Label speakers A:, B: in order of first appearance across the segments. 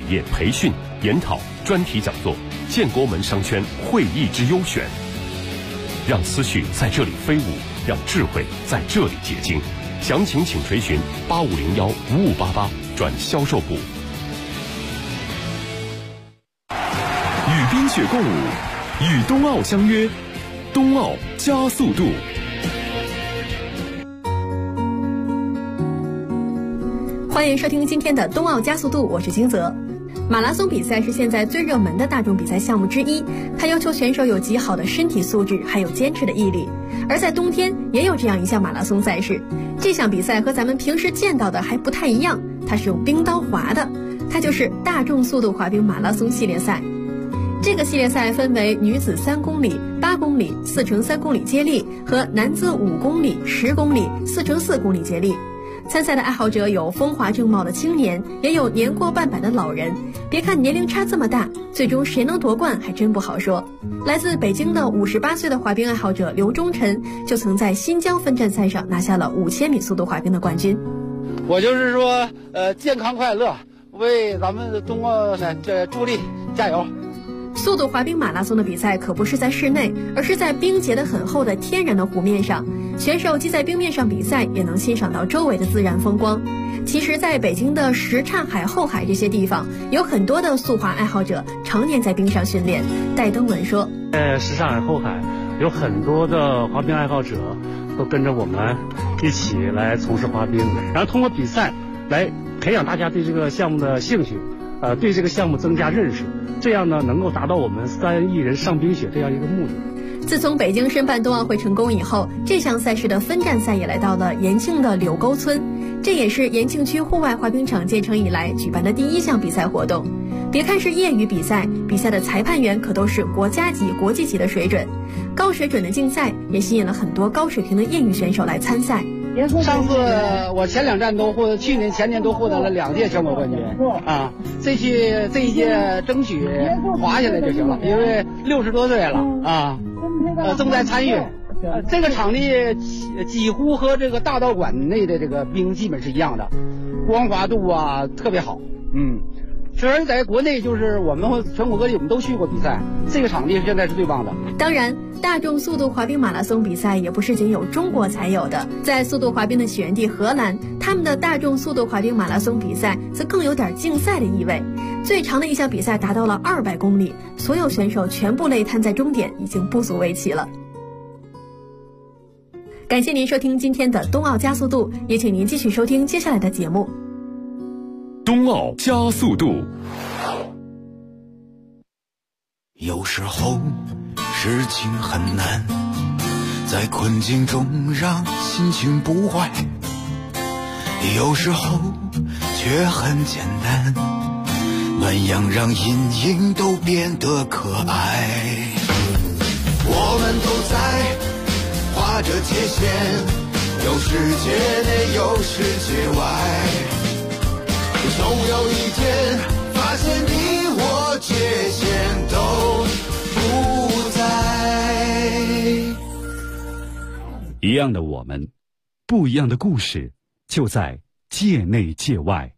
A: 业培训、研讨、专题讲座、建国门商圈会议之优选，让思绪在这里飞舞，让智慧在这里结晶。详情请垂询8501-5588转销售部。
B: 与冰雪共舞，与冬奥相约，冬奥加速度。
C: 欢迎收听今天的冬奥加速度，我是金泽。马拉松比赛是现在最热门的大众比赛项目之一，它要求选手有极好的身体素质，还有坚持的毅力。而在冬天也有这样一项马拉松赛事，这项比赛和咱们平时见到的还不太一样，它是用冰刀划的，它就是大众速度滑冰马拉松系列赛。这个系列赛分为女子3公里、8公里、4×3公里接力和男子5公里、10公里、4×4公里接力。参赛的爱好者有风华正茂的青年，也有年过半百的老人。别看年龄差这么大，最终谁能夺冠还真不好说。来自北京的58岁的滑冰爱好者刘忠臣就曾在新疆分站赛上拿下了5000米速度滑冰的冠军。
D: 我就是说健康快乐，为咱们冬奥呢助力，加油。
C: 速度滑冰马拉松的比赛可不是在室内，而是在冰结得很厚的天然的湖面上，选手既在冰面上比赛，也能欣赏到周围的自然风光。其实在北京的什刹海、后海这些地方，有很多的速滑爱好者常年在冰上训练。戴登文说，
E: 什刹海、后海有很多的滑冰爱好者都跟着我们一起来从事滑冰，然后通过比赛来培养大家对这个项目的兴趣，对这个项目增加认识，这样呢能够达到我们3亿人上冰雪这样一个目的。
C: 自从北京申办冬奥会成功以后，这项赛事的分站赛也来到了延庆的柳沟村，这也是延庆区户外滑冰场建成以来举办的第1项比赛活动。别看是业余比赛，比赛的裁判员可都是国家级、国际级的水准。高水准的竞赛也吸引了很多高水平的业余选手来参赛。
D: 上次我前2站都获，去年前年都获得了2届全国冠军啊！这一届争取滑下来就行了，因为60多岁了啊，正在参与。这个场地几乎和这个大道馆内的这个冰基本是一样的，光滑度啊特别好。虽然在国内就是我们全国各地我们都去过比赛，这个场地现在是最棒的。
C: 当然，大众速度滑冰马拉松比赛也不是仅有中国才有的，在速度滑冰的起源地荷兰，他们的大众速度滑冰马拉松比赛则更有点竞赛的意味。最长的一项比赛达到了200公里，所有选手全部累瘫在终点，已经不足为奇了。感谢您收听今天的冬奥加速度，也请您继续收听接下来的节目。
B: 冬奥加速度。
F: 有时候事情很难，在困境中让心情不坏，有时候却很简单，暖阳让阴影都变得可爱。我们都在划着界限，有世界内有世界外，总有一天发现你我界限都不在。
B: 一样的我们，不一样的故事，就在界内界外。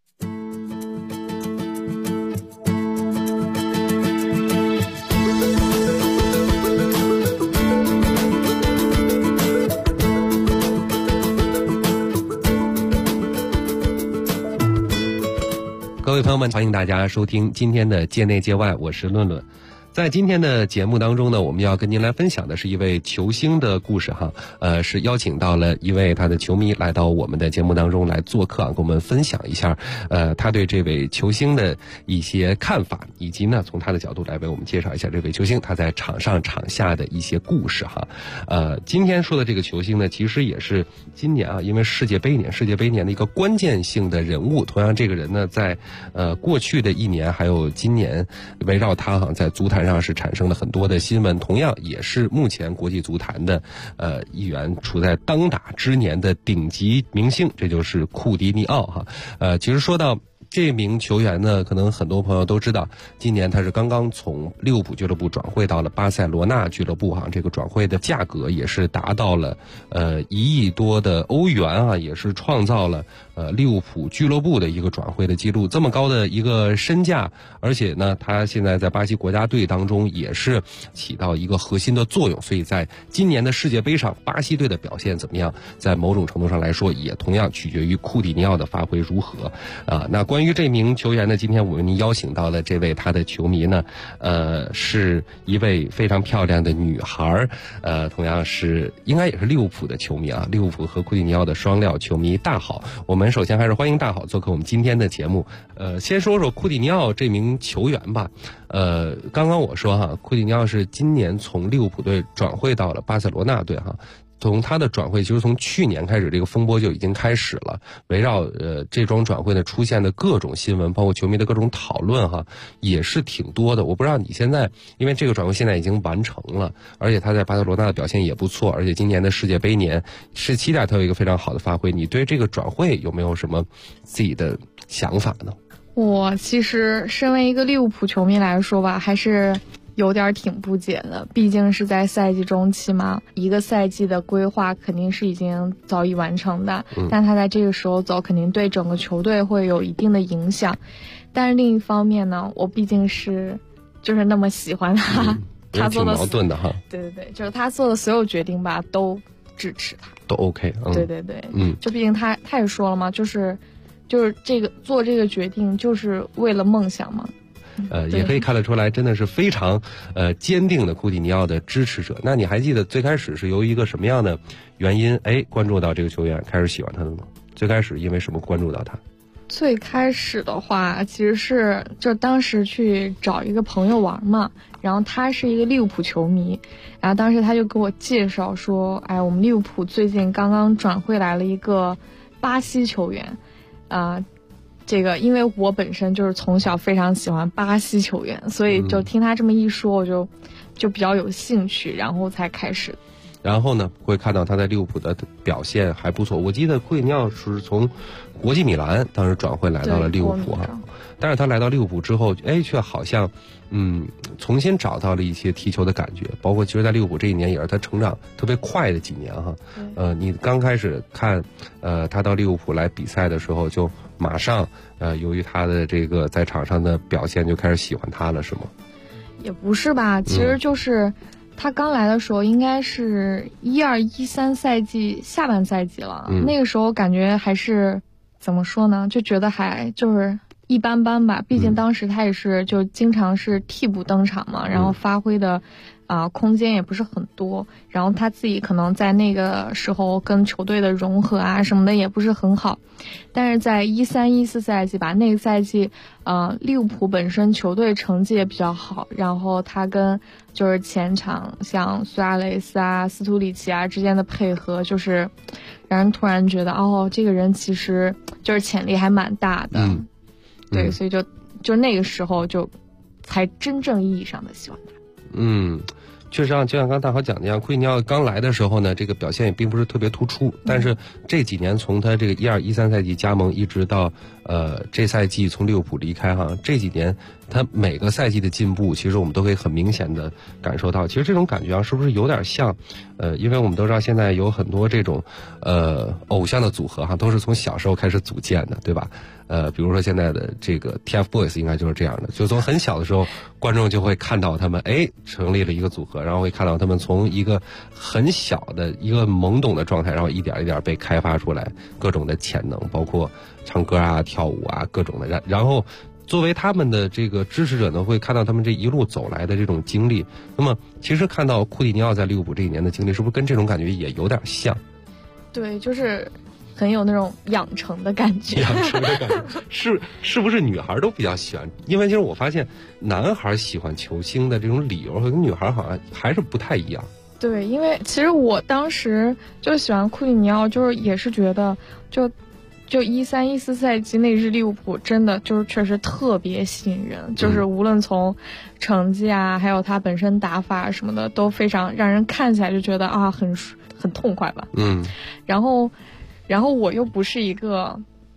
G: 各位朋友们，欢迎大家收听今天的界内界外，我是论论。在今天的节目当中呢，我们要跟您来分享的是一位球星的故事哈。是邀请到了一位他的球迷来到我们的节目当中来做客，跟我们分享一下他对这位球星的一些看法，以及呢从他的角度来为我们介绍一下这位球星他在场上场下的一些故事哈。今天说的这个球星呢，其实也是今年啊，因为世界杯年的一个关键性的人物。同样这个人呢，在过去的1年还有今年，围绕他哈在足坛上是产生了很多的新闻，同样也是目前国际足坛的一员，处在当打之年的顶级明星，这就是库蒂尼奥哈。其实说到这名球员呢，可能很多朋友都知道，今年他是刚刚从利物浦俱乐部转会到了巴塞罗那俱乐部哈，这个转会的价格也是达到了1亿多的欧元啊，也是创造了利物浦俱乐部的一个转会的记录，这么高的一个身价，而且呢，他现在在巴西国家队当中也是起到一个核心的作用，所以在今年的世界杯上，巴西队的表现怎么样，在某种程度上来说，也同样取决于库蒂尼奥的发挥如何啊。那关于这名球员呢，今天我为您邀请到了这位他的球迷呢，是一位非常漂亮的女孩，同样是应该也是利物浦的球迷啊，利物浦和库蒂尼奥的双料球迷大好。我们首先还是欢迎大好做客我们今天的节目。先说说库蒂尼奥这名球员吧。刚刚我说哈，库蒂尼奥是今年从利物浦队转会到了巴塞罗那队哈。从他的转会，其实从去年开始，这个风波就已经开始了。围绕这桩转会呢出现的各种新闻，包括球迷的各种讨论哈，也是挺多的。我不知道你现在，因为这个转会现在已经完成了，而且他在巴塞罗那的表现也不错，而且今年的世界杯年是期待他有一个非常好的发挥。你对这个转会有没有什么自己的想法呢？
H: 我其实身为一个利物浦球迷来说吧，还是有点挺不解的，毕竟是在赛季中期嘛，一个赛季的规划肯定是已经早已完成的，但他在这个时候走，肯定对整个球队会有一定的影响。但是另一方面呢，我毕竟是就是那么喜欢他，他做的
G: 挺矛盾的哈。
H: 对对对，就是他做的所有决定吧，都支持他，
G: 都 OK。
H: 对对对，就毕竟他也说了嘛，就是这个做这个决定就是为了梦想嘛。
G: 也可以看得出来，真的是非常坚定的库蒂尼奥的支持者。那你还记得最开始是由一个什么样的原因关注到这个球员，开始喜欢他的吗？最开始因为什么关注到他？
H: 最开始的话，其实是就当时去找一个朋友玩嘛，然后他是一个利物浦球迷，然后当时他就给我介绍说，我们利物浦最近刚刚转会来了一个巴西球员，这个因为我本身就是从小非常喜欢巴西球员，所以就听他这么一说，我就比较有兴趣，然后才开始。
G: 然后呢，会看到他在利物浦的表现还不错。我记得库蒂尼奥是从国际米兰当时转会来到了利物浦啊，但是他来到利物浦之后，却好像重新找到了一些踢球的感觉，包括其实在利物浦这一年也是他成长特别快的几年哈。你刚开始看他到利物浦来比赛的时候，就马上由于他的这个在场上的表现就开始喜欢他了，是吗？
H: 也不是吧，其实就是他刚来的时候应该是12-13赛季下半赛季了，那个时候感觉还是怎么说呢，就觉得还就是一般般吧，毕竟当时他也是就经常是替补登场嘛，然后发挥的空间也不是很多，然后他自己可能在那个时候跟球队的融合什么的也不是很好，但是在13-14赛季吧，那个赛季利物浦本身球队成绩也比较好，然后他跟就是前场像苏亚雷斯斯图里奇之间的配合，就是让人突然觉得这个人其实就是潜力还蛮大的。对，所以就那个时候就才真正意义上的喜欢他。
G: 确实就像刚大豪讲的一样，库蒂尼奥刚来的时候呢，这个表现也并不是特别突出，但是这几年从他这个12-13赛季加盟一直到这赛季从利物浦离开哈，这几年他每个赛季的进步，其实我们都可以很明显的感受到。其实这种感觉是不是有点像因为我们都知道现在有很多这种偶像的组合哈，都是从小时候开始组建的，对吧？比如说现在的这个 TFBOYS 应该就是这样的，就从很小的时候，观众就会看到他们成立了一个组合，然后会看到他们从一个很小的一个懵懂的状态，然后一点一点被开发出来各种的潜能，包括唱歌跳舞各种的，然后作为他们的这个支持者呢，会看到他们这一路走来的这种经历。那么其实看到库蒂尼奥在利物浦这一年的经历，是不是跟这种感觉也有点像？
H: 对，就是很有那种养成的感觉。
G: 养成的感觉是不是女孩都比较喜欢？因为其实我发现男孩喜欢球星的这种理由和女孩好像还是不太一样。
H: 对，因为其实我当时就喜欢库蒂尼奥，就是也是觉得就13-14赛季那支利物浦真的就是确实特别吸引人，就是无论从成绩还有他本身打法什么的都非常让人看起来就觉得很痛快吧。然后我又不是一个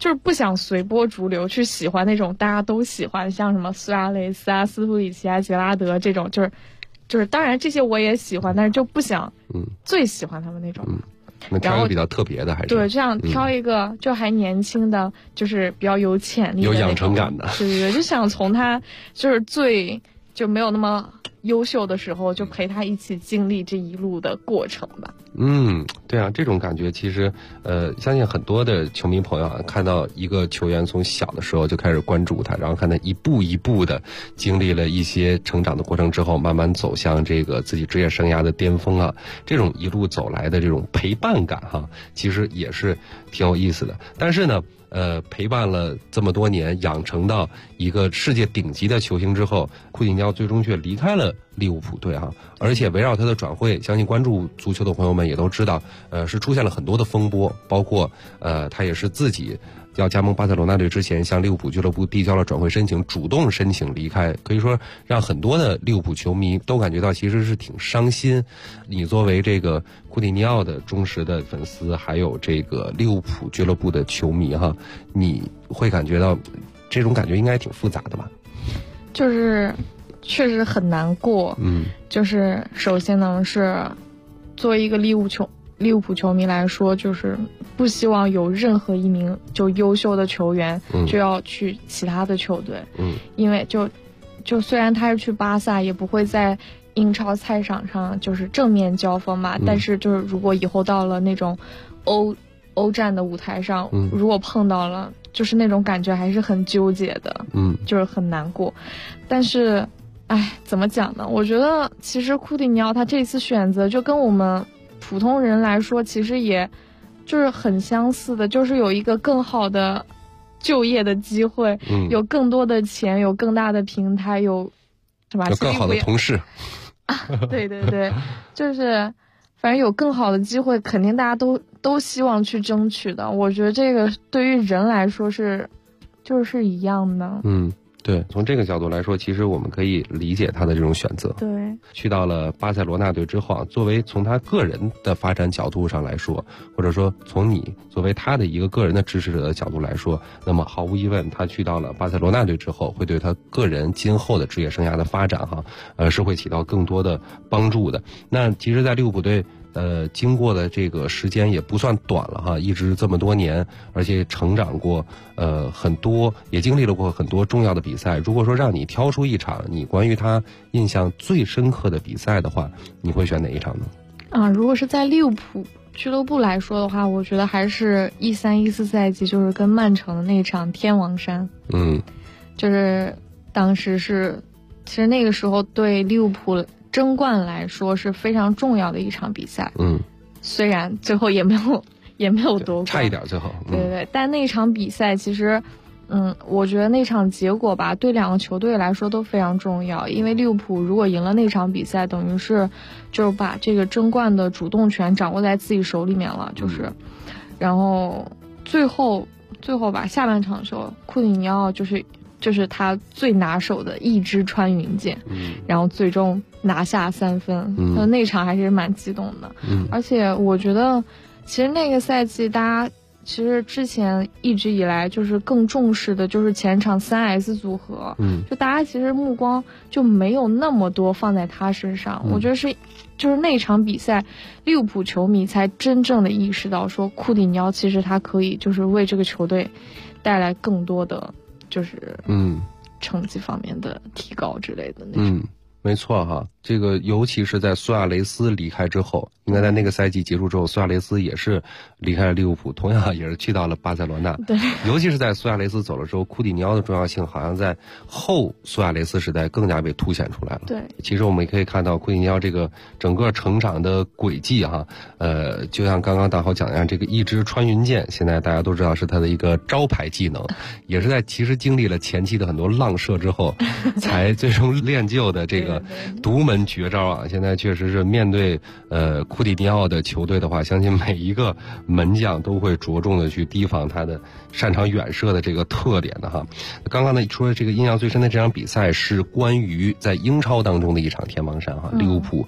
H: 就是不想随波逐流去喜欢那种大家都喜欢，像什么苏亚雷斯啊、斯图里奇啊、杰拉德这种，就是当然这些我也喜欢，但是就不想最喜欢他们那种。
G: 那挑一个比较特别的还是
H: 对，这样挑一个就还年轻的，就是比较有潜力的、
G: 有养成感的。
H: 对，就想从他就是最就没有那么优秀的时候，就陪他一起经历这一路的过程吧。
G: 对啊，这种感觉其实相信很多的球迷朋友啊，看到一个球员从小的时候就开始关注他，然后看他一步一步的经历了一些成长的过程之后，慢慢走向这个自己职业生涯的巅峰啊，这种一路走来的这种陪伴感哈，其实也是挺有意思的。但是呢，陪伴了这么多年，养成到一个世界顶级的球星之后，库蒂尼奥最终却离开了利物浦队哈，而且围绕他的转会，相信关注足球的朋友们也都知道，是出现了很多的风波，包括他也是自己要加盟巴塞罗那队之前，向利物浦俱乐部递交了转会申请，主动申请离开，可以说让很多的利物浦球迷都感觉到其实是挺伤心。你作为这个库蒂尼奥的忠实的粉丝，还有这个利物浦俱乐部的球迷哈，你会感觉到这种感觉应该挺复杂的吧？
H: 就是确实很难过。就是首先呢是作为一个利物浦球迷来说，就是不希望有任何一名就优秀的球员就要去其他的球队。因为就虽然他是去巴萨，也不会在英超赛场上就是正面交锋嘛，但是就是如果以后到了那种欧战的舞台上，如果碰到了，就是那种感觉还是很纠结的。就是很难过。但是怎么讲呢，我觉得其实库蒂尼奥他这次选择就跟我们普通人来说其实也就是很相似的，就是有一个更好的就业的机会，有更多的钱，有更大的平台，是吧？
G: 有更好的同事。
H: 对对对，就是反正有更好的机会，肯定大家都希望去争取的。我觉得这个对于人来说就是一样的。
G: 对，从这个角度来说，其实我们可以理解他的这种选择。
H: 对，
G: 去到了巴塞罗那队之后啊，作为从他个人的发展角度上来说，或者说从你作为他的一个个人的支持者的角度来说，那么毫无疑问，他去到了巴塞罗那队之后，会对他个人今后的职业生涯的发展是会起到更多的帮助的。那其实，在利物浦队经过的这个时间也不算短了哈，一直这么多年，而且成长过很多，也经历了过很多重要的比赛。如果说让你挑出一场你关于他印象最深刻的比赛的话，你会选哪一场呢？
H: 如果是在利物浦俱乐部来说的话，我觉得还是13-14赛季，就是跟曼城的那场天王山。就是当时其实那个时候对利物浦争冠来说是非常重要的一场比赛。虽然最后也没有夺冠，
G: 差一点最后。
H: 对，但那场比赛其实我觉得那场结果吧，对两个球队来说都非常重要。因为利物浦如果赢了那场比赛，等于是就是把这个争冠的主动权掌握在自己手里面了，然后最后吧，下半场的时候，库蒂尼奥就是他最拿手的一支穿云箭，然后最终拿下3分。那场还是蛮激动的。而且我觉得其实那个赛季大家其实之前一直以来就是更重视的就是前场3S 组合。就大家其实目光就没有那么多放在他身上。我觉得就是那场比赛，利物浦球迷才真正的意识到说库蒂尼奥其实他可以就是为这个球队带来更多的就是成绩方面的提高之类的那种。
G: 没错哈，这个尤其是在苏亚雷斯离开之后，应该在那个赛季结束之后，苏亚雷斯也是离开了利物浦，同样也是去到了巴塞罗那。
H: 对，
G: 尤其是在苏亚雷斯走了之后，库蒂尼奥的重要性好像在后苏亚雷斯时代更加被凸显出来了。
H: 对，
G: 其实我们也可以看到库蒂尼奥这个整个成长的轨迹哈，就像刚刚大豪讲的一样，这个一支穿云箭，现在大家都知道是他的一个招牌技能，也是在其实经历了前期的很多浪射之后，才最终练就的这个独门绝招啊！现在确实是面对库蒂尼奥的球队的话，相信每一个门将都会着重的去提防他的擅长远射的这个特点的哈。刚刚呢说的这个印象最深的这场比赛是关于在英超当中的一场天王山哈，利物浦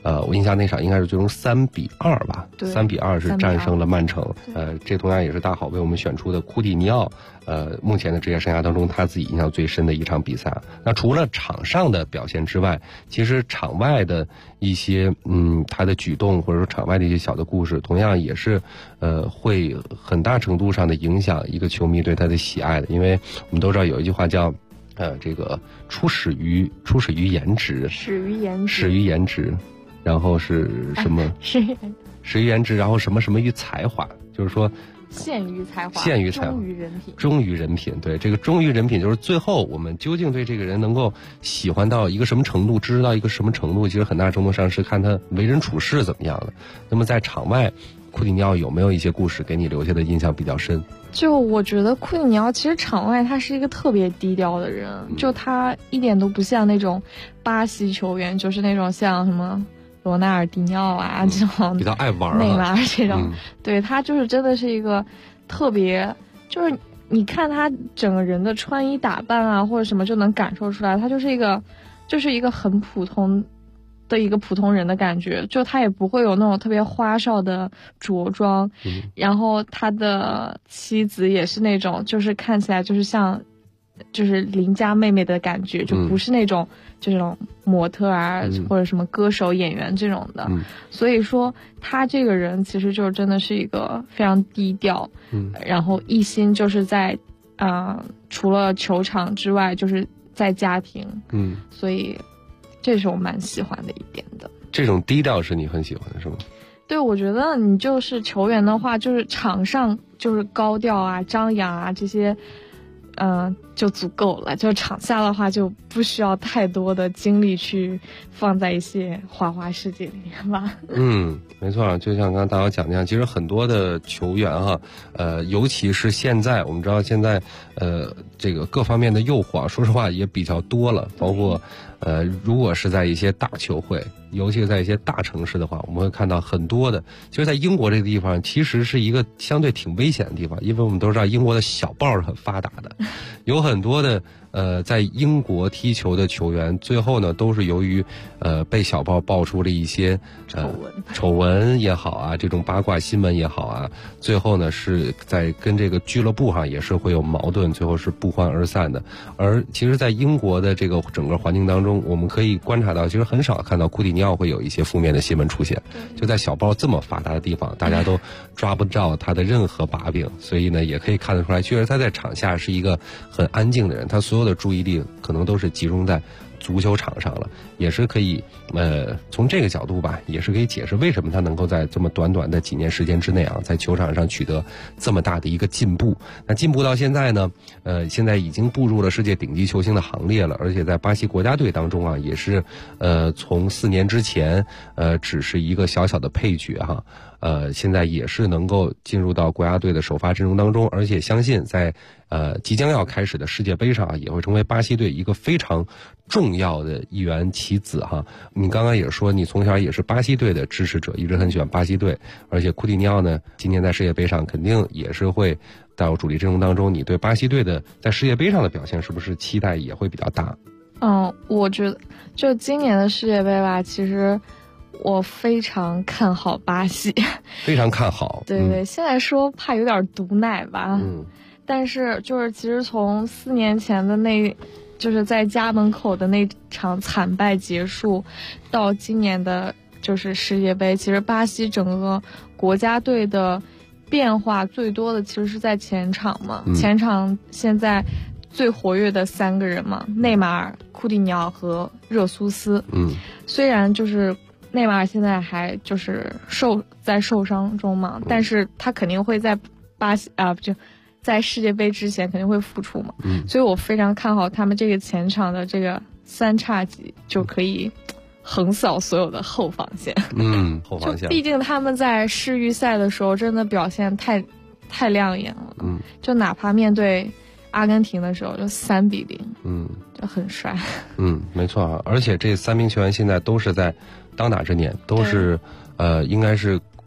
G: 我印象那场应该是最终3-2吧，3-2是战胜了曼城。这同样也是大好为我们选出的库蒂尼奥，目前的职业生涯当中他自己印象最深的一场比赛。那除了场上的表现之外，其实场外的一些他的举动或者说场外的一些小的故事，同样也是会很大程度上的影响一个球迷对他的喜爱的。因为我们都知道有一句话叫这个初始于颜值，始于颜值，然后是什么？始于颜值，然后什么什么于才华，就是说
H: 限于才华，
G: 忠于人品。对，这个忠于人品就是最后我们究竟对这个人能够喜欢到一个什么程度，支持到一个什么程度，其实很大程度上是看他为人处事怎么样的。那么在场外，库蒂尼奥有没有一些故事给你留下的印象比较深？
H: 就我觉得库蒂尼奥其实场外他是一个特别低调的人，就他一点都不像那种巴西球员，就是那种像什么罗纳尔迪尼奥啊这种
G: 比较爱玩
H: 内马尔这种，对，他就是真的是一个特别，就是你看他整个人的穿衣打扮啊或者什么就能感受出来，他就是一个很普通的一个普通人的感觉，就他也不会有那种特别花哨的着装，然后他的妻子也是那种就是看起来就是像就是邻家妹妹的感觉，就不是那种就这种模特啊或者什么歌手演员这种的，所以说他这个人其实就真的是一个非常低调，然后一心就是在除了球场之外就是在家庭，所以这是我蛮喜欢的一点的。
G: 这种低调是你很喜欢的是吗？
H: 对，我觉得你就是球员的话，就是场上就是高调啊张扬啊这些就足够了，就场下的话就不需要太多的精力去放在一些花花世界里面吧。
G: 没错，就像刚刚大家讲那样，其实很多的球员哈，尤其是现在我们知道现在这个各方面的诱惑说实话也比较多了，包括如果是在一些大球会，尤其是在一些大城市的话，我们会看到很多的，其实在英国这个地方其实是一个相对挺危险的地方，因为我们都知道英国的小报是很发达的，有很多的在英国踢球的球员最后呢都是由于被小报爆出了一些丑闻也好啊，这种八卦新闻也好啊，最后呢是在跟这个俱乐部上也是会有矛盾，最后是不欢而散的。而其实在英国的这个整个环境当中，我们可以观察到其实很少看到库蒂尼奥会有一些负面的新闻出现，就在小报这么发达的地方，大家都抓不着他的任何把柄，所以呢也可以看得出来确实他在场下是一个很安静的人，他所有的注意力可能都是集中在足球场上了，也是可以从这个角度吧，也是可以解释为什么他能够在这么短短的几年时间之内啊，在球场上取得这么大的一个进步。那进步到现在呢，现在已经步入了世界顶级球星的行列了，而且在巴西国家队当中啊，也是从4年之前只是一个小小的配角哈，现在也是能够进入到国家队的首发阵容当中，而且相信在即将要开始的世界杯上啊，也会成为巴西队一个非常重要的一员棋子哈。你刚刚也说你从小也是巴西队的支持者，一直很喜欢巴西队，而且库蒂尼奥呢今年在世界杯上肯定也是会到主力阵容当中，你对巴西队的在世界杯上的表现是不是期待也会比较大？
H: 我觉得就今年的世界杯吧，其实我非常看好巴西，
G: 非常看好。
H: 对，现在说怕有点毒奶吧，但是就是其实从4年前的就是在家门口的那场惨败结束，到今年的就是世界杯，其实巴西整个国家队的变化最多的其实是在前场嘛，前场现在最活跃的3个人嘛，内马尔、库蒂尼奥和热苏斯。虽然就是内马尔现在还就是在受伤中嘛，但是他肯定会在在世界杯之前肯定会复出嘛，所以我非常看好他们这个前场的这个3叉戟就可以横扫所有的后防线。
G: 后防线，
H: 毕竟他们在世预赛的时候真的表现太亮眼了，就哪怕面对阿根廷的时候就3-0，就很帅。
G: 没错啊，而且这3名球员现在都是在当打之年，都是应该是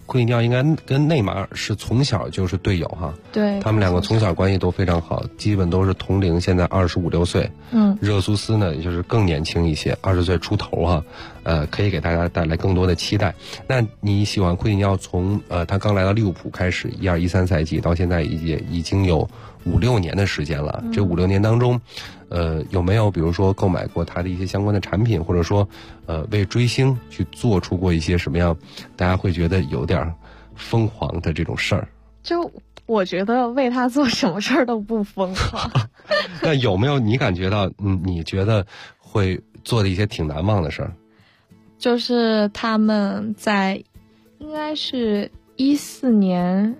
G: 库蒂尼奥应该跟内马尔是从小就是队友哈，
H: 对，
G: 他们两个从小关系都非常好，基本都是同龄，现在25、26岁。热苏斯呢，也就是更年轻一些，20岁出头哈，可以给大家带来更多的期待。那你喜欢库蒂尼奥从他刚来到利物浦开始，12、13赛季到现在也已经有5、6年的时间了。这5、6年当中，有没有比如说购买过他的一些相关的产品，或者说为追星去做出过一些什么样大家会觉得有点疯狂的这种事儿？
H: 就我觉得为他做什么事儿都不疯狂。
G: 那有没有你感觉到你觉得会做的一些挺难忘的事儿？
H: 就是他们在应该是14年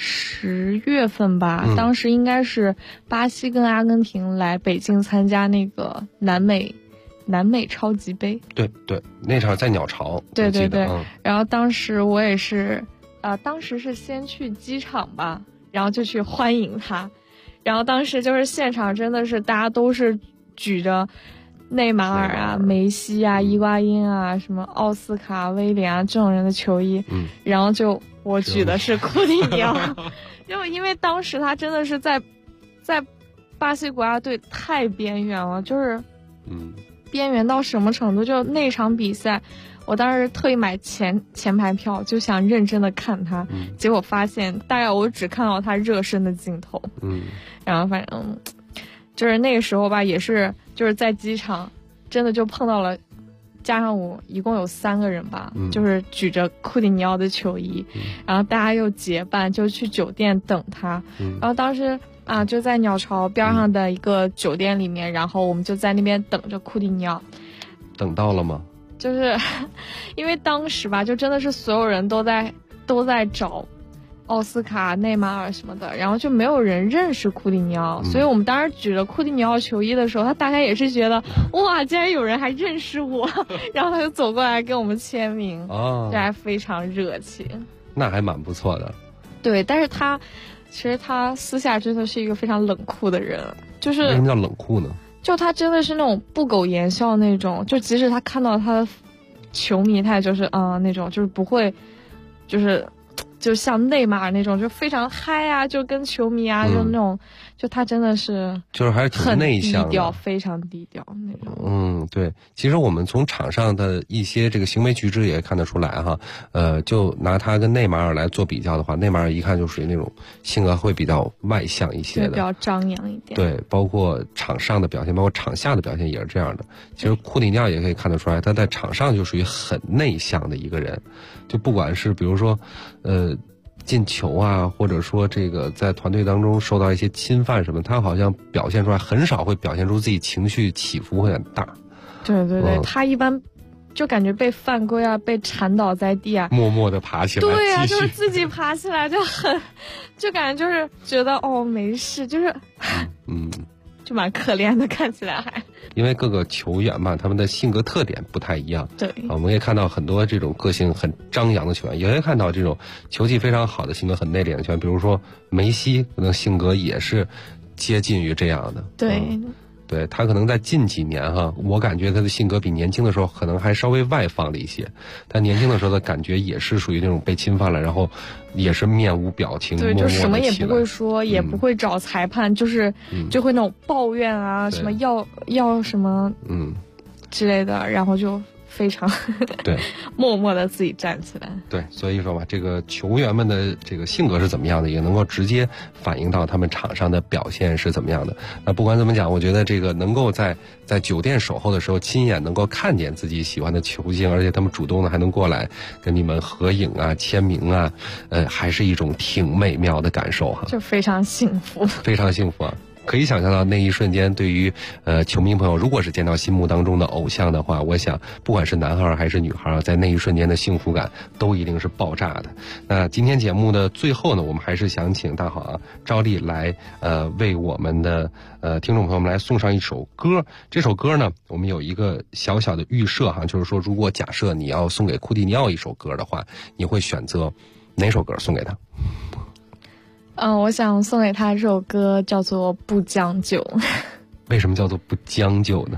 H: 10月份吧，当时应该是巴西跟阿根廷来北京参加那个南美超级杯。对
G: 对，那场在鸟巢。
H: 对对对。然后当时我也是，当时是先去机场吧，然后就去欢迎他，然后当时就是现场真的是大家都是举着内马尔啊、梅西啊、伊瓜因啊、什么奥斯卡、威廉啊这种人的球衣，然后就我举的是库蒂尼奥，就因为当时他真的是在巴西国家队太边缘了，就是边缘到什么程度？就那场比赛，我当时特意买前排票，就想认真的看他，结果发现大概我只看到他热身的镜头，然后反正就是那个时候吧，也是就是在机场，真的就碰到了，加上我一共有3个人吧，就是举着库蒂尼奥的球衣，然后大家又结伴就去酒店等他，然后当时就在鸟巢边上的一个酒店里面，然后我们就在那边等着库蒂尼奥。
G: 等到了吗？
H: 就是因为当时吧，就真的是所有人都在找奥斯卡、内马尔什么的，然后就没有人认识库蒂尼奥，所以我们当时举着库蒂尼奥球衣的时候，他大概也是觉得哇，竟然有人还认识我，然后他就走过来跟我们签名，这还非常热情。
G: 那还蛮不错的。
H: 对，但是其实他私下真的是一个非常冷酷的人，就是
G: 为什么叫冷酷呢？
H: 就他真的是那种不苟言笑那种，就即使他看到他的球迷，他也就是那种就是不会，就像内马尔那种就非常嗨啊，就跟球迷啊，就那种，就他真的是
G: 就是还是挺内向的，
H: 很低调，非常低调那种。
G: 对，其实我们从场上的一些这个行为举止也看得出来哈，就拿他跟内马尔来做比较的话，内马尔一看就属于那种性格会比较外向一些的，
H: 比较张扬一点。
G: 对，包括场上的表现，包括场下的表现也是这样的。其实库蒂尼奥也可以看得出来，他在场上就属于很内向的一个人，就不管是比如说进球啊，或者说这个在团队当中受到一些侵犯什么，他好像表现出来很少会表现出自己情绪起伏会很大。
H: 对对对，他一般就感觉被犯规啊，被缠倒在地啊，
G: 默默的爬起来。
H: 对啊，就是自己爬起来就感觉就是觉得没事，就是就蛮可怜的，看起来还。
G: 因为各个球员嘛，他们的性格特点不太一样。
H: 对，
G: 我们可以看到很多这种个性很张扬的球员，也可以看到这种球技非常好的、性格很内敛的球员，比如说梅西，可能性格也是接近于这样的。
H: 对。
G: 对，他可能在近几年哈，我感觉他的性格比年轻的时候可能还稍微外放了一些，但年轻的时候的感觉也是属于那种被侵犯了，然后也是面无表情，
H: 对，就什么也不会说，也不会找裁判，就是就会那种抱怨啊，什么要什么之类的，然后就非常
G: 对
H: 默默的自己站起来。
G: 对，所以说吧，这个球员们的这个性格是怎么样的，也能够直接反映到他们场上的表现是怎么样的。那不管怎么讲，我觉得这个能够在酒店守候的时候亲眼能够看见自己喜欢的球星，而且他们主动的还能过来跟你们合影啊、签名啊，还是一种挺美妙的感受哈，
H: 就非常幸福，
G: 非常幸福啊。可以想象到那一瞬间，对于球迷朋友，如果是见到心目当中的偶像的话，我想不管是男孩还是女孩，在那一瞬间的幸福感都一定是爆炸的。那今天节目的最后呢，我们还是想请大好赵丽来为我们的听众朋友们来送上一首歌。这首歌呢，我们有一个小小的预设哈，就是说如果假设你要送给库蒂尼奥一首歌的话，你会选择哪首歌送给他？
H: 我想送给他这首歌叫做《不将就》。
G: 为什么叫做不将就呢？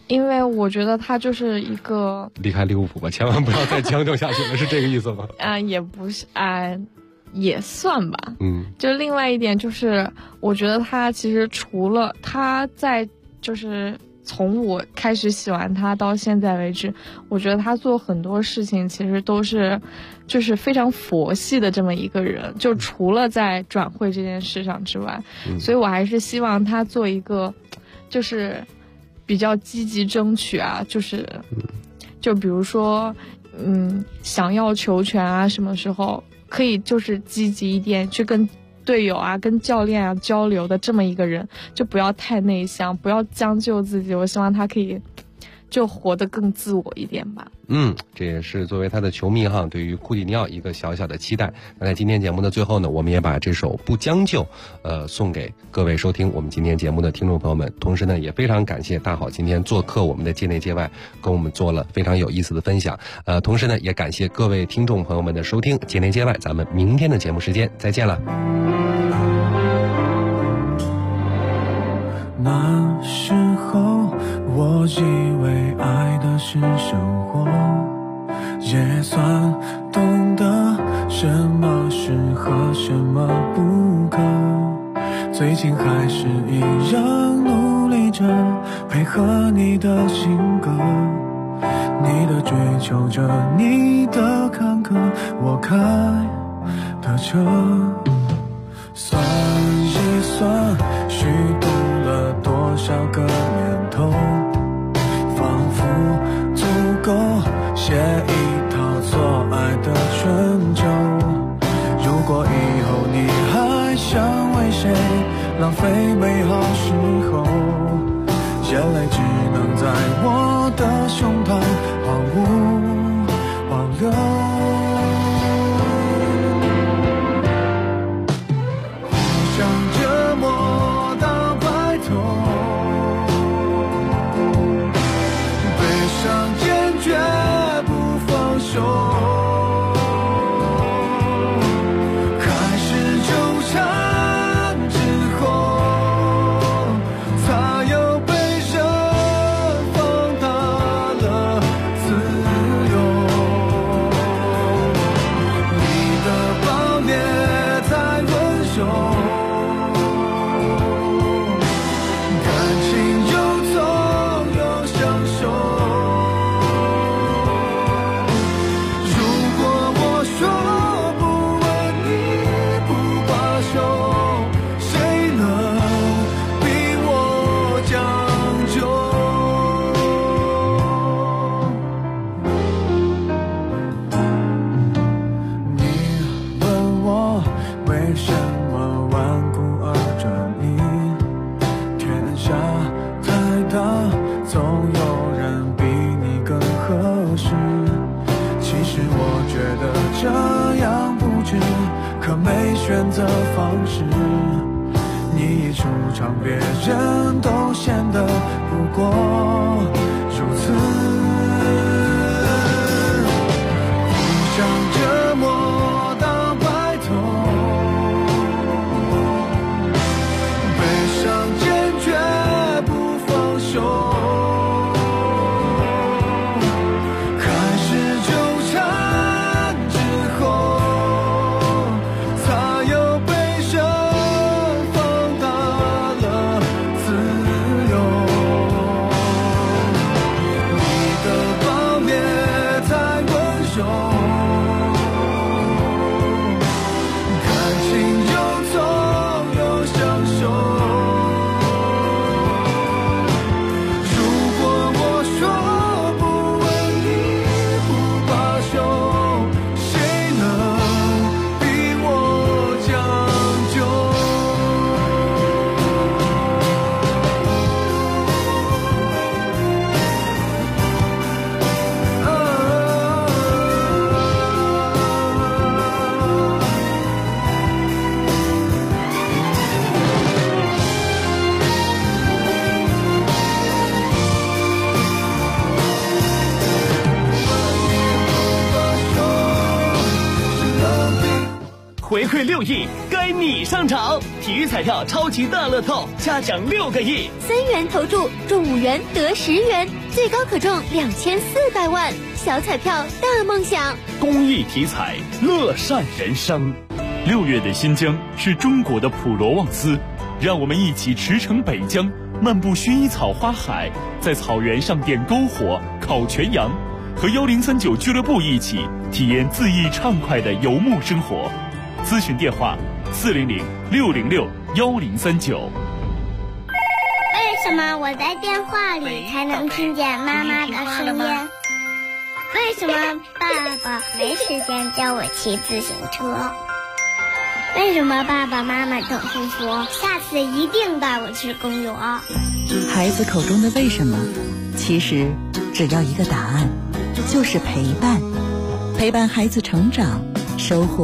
H: 因为我觉得他就是一个
G: 离开利物浦吧，千万不要再将就下去了，是这个意思吗？
H: 也不是也算吧。就另外一点就是，我觉得他其实除了他在就是从我开始喜欢他到现在为止，我觉得他做很多事情其实都是就是非常佛系的这么一个人，就除了在转会这件事上之外，所以我还是希望他做一个就是比较积极争取啊，就比如说想要球权啊，什么时候可以就是积极一点去跟队友啊跟教练啊交流的这么一个人，就不要太内向，不要将就自己，我希望他可以就活得更自我一点吧。
G: 这也是作为他的球迷对于库蒂尼奥一个小小的期待。那在今天节目的最后呢，我们也把这首《不将就》送给各位收听我们今天节目的听众朋友们。同时呢，也非常感谢大好今天做客我们的界内界外，跟我们做了非常有意思的分享。同时呢，也感谢各位听众朋友们的收听。界内界外，咱们明天的节目时间再见了。
F: 那时候我以为爱的是生活，也算懂得什么适合什么不可，最近还是一样努力着配合你的性格，你的追求着，你的坎坷，我开的车。算一算虚度了多少个年头，仿佛足够写一套做爱的春秋。如果以后你还想为谁浪费美好时候，眼泪只能在我的胸膛毫无保留。选择方式，你一出场，别人都显得不过如此，互相折磨到白头，悲伤坚决不放手。
I: 馈6亿，该你上场！体育彩票超级大乐透，加奖6个亿
J: ，3元投注中5元得10元，最高可中2400万。小彩票大梦想，
K: 公益体彩，乐善人生。6月的新疆是中国的普罗旺斯，让我们一起驰骋北疆，漫步薰衣草花海，在草原上点篝火、烤全羊，和1039俱乐部一起体验恣意畅快的游牧生活。咨询电话400-606-1039。
L: 为什么我在电话里才能听见妈妈的声音？为什么爸爸没时间教我骑自行车？为什么爸爸妈妈总是说下次一定带我去公园？
M: 孩子口中的为什么，其实只要一个答案，就是陪伴。陪伴孩子成长，收获